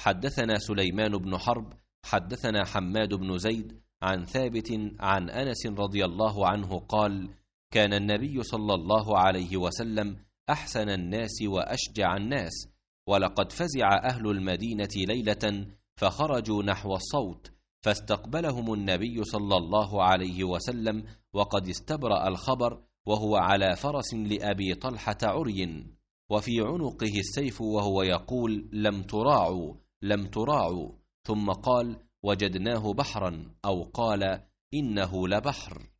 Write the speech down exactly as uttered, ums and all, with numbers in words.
حدثنا سليمان بن حرب حدثنا حماد بن زيد عن ثابت عن أنس رضي الله عنه قال: كان النبي صلى الله عليه وسلم أحسن الناس وأشجع الناس، ولقد فزع أهل المدينة ليلة فخرجوا نحو الصوت، فاستقبلهم النبي صلى الله عليه وسلم وقد استبرأ الخبر، وهو على فرس لأبي طلحة عري، وفي عنقه السيف، وهو يقول: لم تراعوا لم تراعوا. ثم قال: وجدناه بحرا، أو قال: إنه لبحر.